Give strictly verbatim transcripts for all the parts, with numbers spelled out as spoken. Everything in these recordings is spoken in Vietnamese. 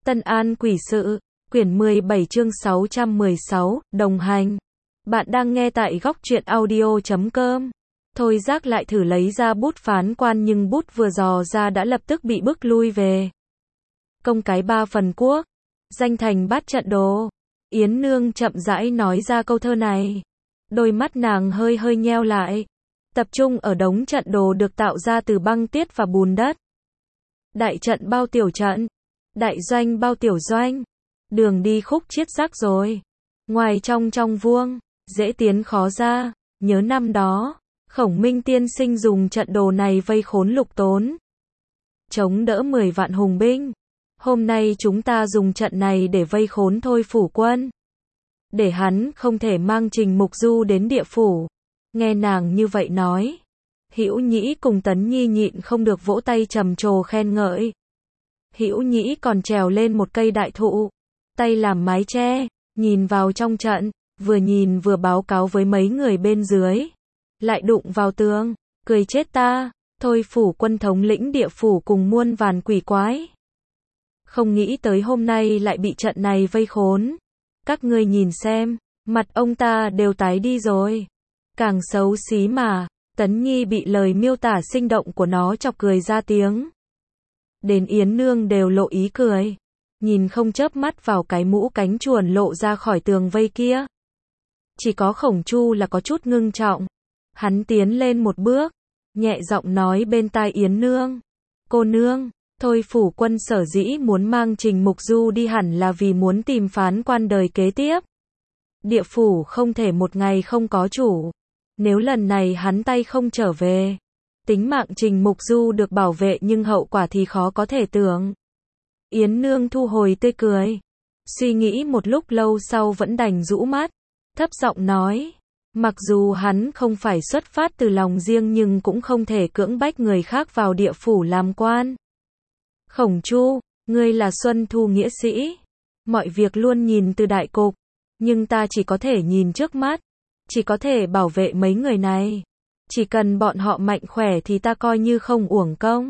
Tân An Quỷ Sự, quyển mười bảy chương sáu trăm mười sáu, đồng hành. Bạn đang nghe tại góc truyện audio chấm com. Thôi Giác lại thử lấy ra bút phán quan nhưng bút vừa dò ra đã lập tức bị bức lui về. Công cái ba phần quốc, danh thành bát trận đồ. Yến Nương chậm rãi nói ra câu thơ này. Đôi mắt nàng hơi hơi nheo lại. Tập trung ở đống trận đồ được tạo ra từ băng tiết và bùn đất. Đại trận bao tiểu trận. Đại doanh bao tiểu doanh. Đường đi khúc chiết rác rồi. Ngoài trong trong vuông, dễ tiến khó ra. Nhớ năm đó, Khổng Minh tiên sinh dùng trận đồ này vây khốn Lục Tốn, chống đỡ mười vạn hùng binh. Hôm nay chúng ta dùng trận này để vây khốn Thôi Phủ Quân, để hắn không thể mang Trình Mục Du đến địa phủ. Nghe nàng như vậy nói, Hữu Nhĩ cùng Tấn Nhi nhịn không được vỗ tay trầm trồ khen ngợi. Hữu Nhĩ còn trèo lên một cây đại thụ, tay làm mái che, nhìn vào trong trận, vừa nhìn vừa báo cáo với mấy người bên dưới. Lại đụng vào tường, cười chết ta, Thôi Phủ Quân thống lĩnh địa phủ cùng muôn vàn quỷ quái. Không nghĩ tới hôm nay lại bị trận này vây khốn. Các ngươi nhìn xem, mặt ông ta đều tái đi rồi. Càng xấu xí mà. Tấn Nhi bị lời miêu tả sinh động của nó chọc cười ra tiếng. Đến Yến Nương đều lộ ý cười, nhìn không chớp mắt vào cái mũ cánh chuồn lộ ra khỏi tường vây kia. Chỉ có Khổng Chu là có chút ngưng trọng. Hắn tiến lên một bước, nhẹ giọng nói bên tai Yến Nương. Cô nương, Thôi Phủ Quân sở dĩ muốn mang Trình Mục Du đi hẳn là vì muốn tìm phán quan đời kế tiếp. Địa phủ không thể một ngày không có chủ. Nếu lần này hắn tay không trở về, tính mạng Trình Mục Du được bảo vệ nhưng hậu quả thì khó có thể tưởng. Yến Nương thu hồi tươi cười, suy nghĩ một lúc lâu sau vẫn đành rũ mắt, thấp giọng nói, mặc dù hắn không phải xuất phát từ lòng riêng nhưng cũng không thể cưỡng bách người khác vào địa phủ làm quan. Khổng Chu, ngươi là Xuân Thu nghĩa sĩ, mọi việc luôn nhìn từ đại cục, nhưng ta chỉ có thể nhìn trước mắt, chỉ có thể bảo vệ mấy người này. Chỉ cần bọn họ mạnh khỏe thì ta coi như không uổng công.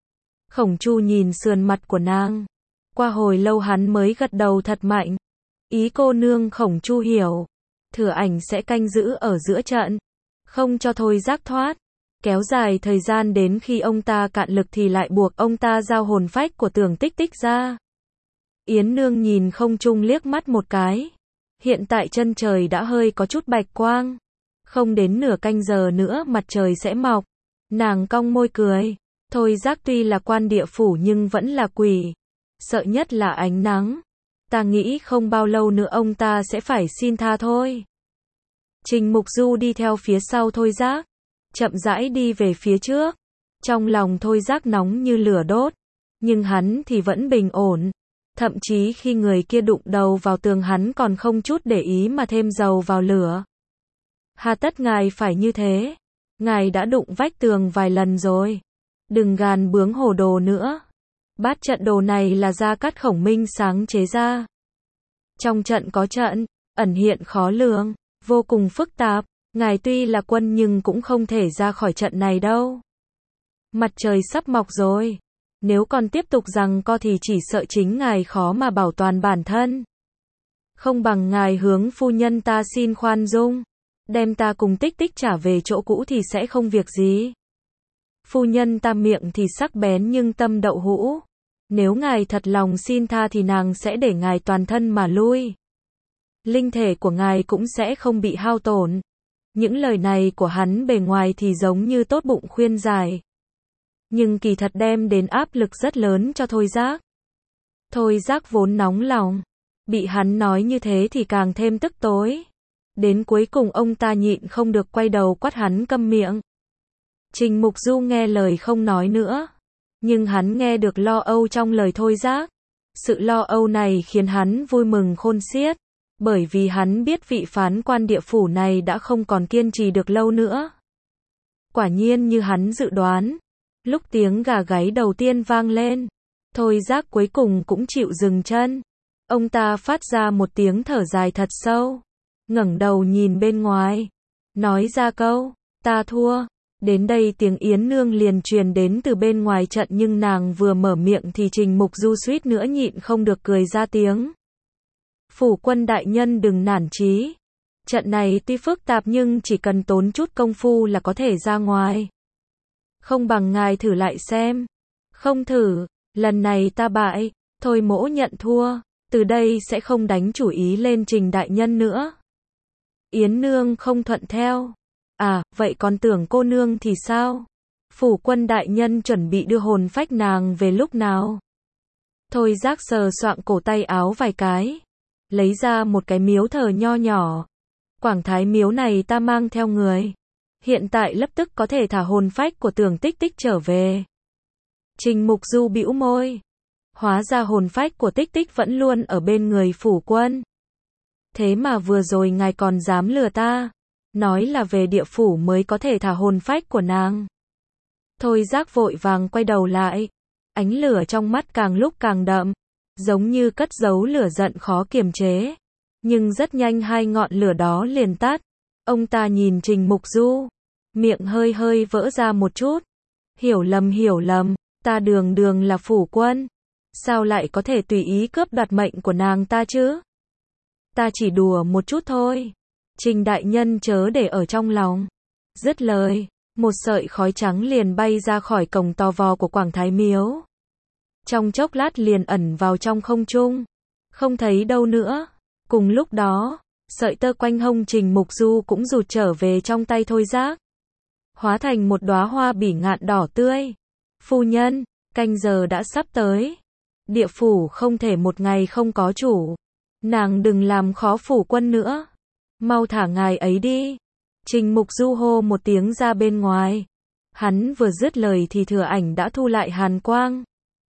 Khổng Chu nhìn sườn mặt của nàng. Qua hồi lâu hắn mới gật đầu thật mạnh. Ý cô nương Khổng Chu hiểu. Thừa Ảnh sẽ canh giữ ở giữa trận, không cho Thôi Giác thoát. Kéo dài thời gian đến khi ông ta cạn lực thì lại buộc ông ta giao hồn phách của Tưởng Tích Tích ra. Yến Nương nhìn không trung liếc mắt một cái. Hiện tại chân trời đã hơi có chút bạch quang. Không đến nửa canh giờ nữa mặt trời sẽ mọc. Nàng cong môi cười. Thôi Giác tuy là quan địa phủ nhưng vẫn là quỷ. Sợ nhất là ánh nắng. Ta nghĩ không bao lâu nữa ông ta sẽ phải xin tha thôi. Trình Mục Du đi theo phía sau Thôi Giác, chậm rãi đi về phía trước. Trong lòng Thôi Giác nóng như lửa đốt, nhưng hắn thì vẫn bình ổn. Thậm chí khi người kia đụng đầu vào tường hắn còn không chút để ý mà thêm dầu vào lửa. Hà tất ngài phải như thế? Ngài đã đụng vách tường vài lần rồi. Đừng gàn bướng hồ đồ nữa. Bát trận đồ này là Gia Cát Khổng Minh sáng chế ra. Trong trận có trận, ẩn hiện khó lường, vô cùng phức tạp. Ngài tuy là quân nhưng cũng không thể ra khỏi trận này đâu. Mặt trời sắp mọc rồi. Nếu còn tiếp tục giằng co thì chỉ sợ chính ngài khó mà bảo toàn bản thân. Không bằng ngài hướng phu nhân ta xin khoan dung, đem ta cùng Tích Tích trả về chỗ cũ thì sẽ không việc gì. Phu nhân ta miệng thì sắc bén nhưng tâm đậu hũ. Nếu ngài thật lòng xin tha thì nàng sẽ để ngài toàn thân mà lui. Linh thể của ngài cũng sẽ không bị hao tổn. Những lời này của hắn bề ngoài thì giống như tốt bụng khuyên giải, nhưng kỳ thật đem đến áp lực rất lớn cho Thôi Giác. Thôi Giác vốn nóng lòng, bị hắn nói như thế thì càng thêm tức tối. Đến cuối cùng ông ta nhịn không được quay đầu quát hắn câm miệng. Trình Mục Du nghe lời không nói nữa, nhưng hắn nghe được lo âu trong lời Thôi Giác. Sự lo âu này khiến hắn vui mừng khôn xiết, bởi vì hắn biết vị phán quan địa phủ này đã không còn kiên trì được lâu nữa. Quả nhiên như hắn dự đoán, lúc tiếng gà gáy đầu tiên vang lên, Thôi Giác cuối cùng cũng chịu dừng chân. Ông ta phát ra một tiếng thở dài thật sâu, ngẩng đầu nhìn bên ngoài, nói ra câu, ta thua. Đến đây tiếng Yến Nương liền truyền đến từ bên ngoài trận nhưng nàng vừa mở miệng thì Trình Mục Du suýt nữa nhịn không được cười ra tiếng. Phủ quân đại nhân đừng nản chí. Trận này tuy phức tạp nhưng chỉ cần tốn chút công phu là có thể ra ngoài. Không bằng ngài thử lại xem. Không thử, lần này ta bại, thôi mỗ nhận thua, từ đây sẽ không đánh chủ ý lên Trình đại nhân nữa. Yến Nương không thuận theo. À, vậy còn tưởng cô nương thì sao? Phủ quân đại nhân chuẩn bị đưa hồn phách nàng về lúc nào? Thôi Giác sờ soạng cổ tay áo vài cái, lấy ra một cái miếu thờ nho nhỏ. Quảng Thái miếu này ta mang theo người. Hiện tại lập tức có thể thả hồn phách của Tưởng Tích Tích trở về. Trình Mục Du bĩu môi. Hóa ra hồn phách của Tích Tích vẫn luôn ở bên người phủ quân. Thế mà vừa rồi ngài còn dám lừa ta. Nói là về địa phủ mới có thể thả hồn phách của nàng. Thôi Giác vội vàng quay đầu lại. Ánh lửa trong mắt càng lúc càng đậm. Giống như cất giấu lửa giận khó kiềm chế. Nhưng rất nhanh hai ngọn lửa đó liền tắt. Ông ta nhìn Trình Mục Du. Miệng hơi hơi vỡ ra một chút. Hiểu lầm hiểu lầm. Ta đường đường là phủ quân. Sao lại có thể tùy ý cướp đoạt mệnh của nàng ta chứ? Ta chỉ đùa một chút thôi. Trình đại nhân chớ để ở trong lòng. Dứt lời, một sợi khói trắng liền bay ra khỏi cổng to vò của Quảng Thái miếu. Trong chốc lát liền ẩn vào trong không trung. Không thấy đâu nữa. Cùng lúc đó, sợi tơ quanh hông Trình Mục Du cũng rụt trở về trong tay Thôi Giác. Hóa thành một đóa hoa bỉ ngạn đỏ tươi. Phu nhân, canh giờ đã sắp tới. Địa phủ không thể một ngày không có chủ. Nàng đừng làm khó phủ quân nữa. Mau thả ngài ấy đi. Trình Mục Du hô một tiếng ra bên ngoài. Hắn vừa dứt lời thì Thừa Ảnh đã thu lại hàn quang.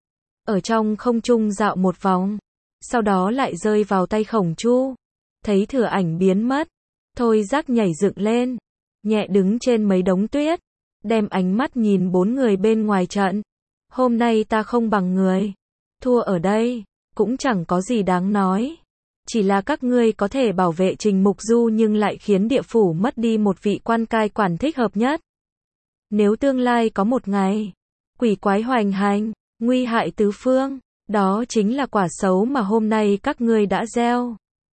Ở trong không trung dạo một vòng. Sau đó lại rơi vào tay Khổng Chu. Thấy Thừa Ảnh biến mất. Thôi Giác nhảy dựng lên. Nhẹ đứng trên mấy đống tuyết. Đem ánh mắt nhìn bốn người bên ngoài trận. Hôm nay ta không bằng người. Thua ở đây. Cũng chẳng có gì đáng nói. Chỉ là các ngươi có thể bảo vệ Trình Mục Du nhưng lại khiến địa phủ mất đi một vị quan cai quản thích hợp nhất. Nếu tương lai có một ngày, quỷ quái hoành hành, nguy hại tứ phương, đó chính là quả xấu mà hôm nay các ngươi đã gieo.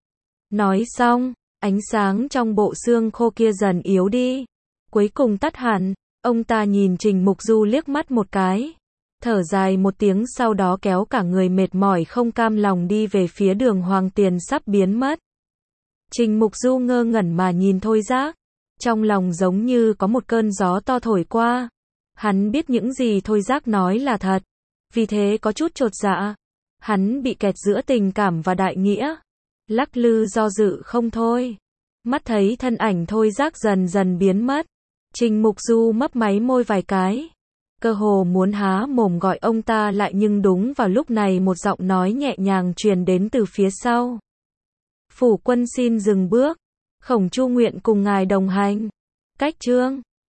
Nói xong, ánh sáng trong bộ xương khô kia dần yếu đi. Cuối cùng tắt hẳn, ông ta nhìn Trình Mục Du liếc mắt một cái. Thở dài một tiếng sau đó kéo cả người mệt mỏi không cam lòng đi về phía đường Hoàng Tiền sắp biến mất. Trình Mục Du ngơ ngẩn mà nhìn Thôi Giác. Trong lòng giống như có một cơn gió to thổi qua. Hắn biết những gì Thôi Giác nói là thật. Vì thế có chút chột dạ. Hắn bị kẹt giữa tình cảm và đại nghĩa. Lắc lư do dự không thôi. Mắt thấy thân ảnh Thôi Giác dần dần biến mất. Trình Mục Du mấp máy môi vài cái. Cơ hồ muốn há mồm gọi ông ta lại nhưng đúng vào lúc này một giọng nói nhẹ nhàng truyền đến từ phía sau. Phủ quân xin dừng bước. Khổng Chu nguyện cùng ngài đồng hành. Cách chương